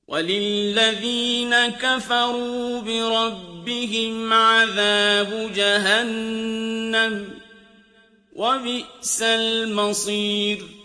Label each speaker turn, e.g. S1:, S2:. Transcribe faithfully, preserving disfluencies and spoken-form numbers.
S1: وَلِلَّذِينَ كَفَرُوا بِرَبِّهِمْ عَذَابُ جَهَنَّمَ ۖ وَبِئْسَ الْمَصِيرُ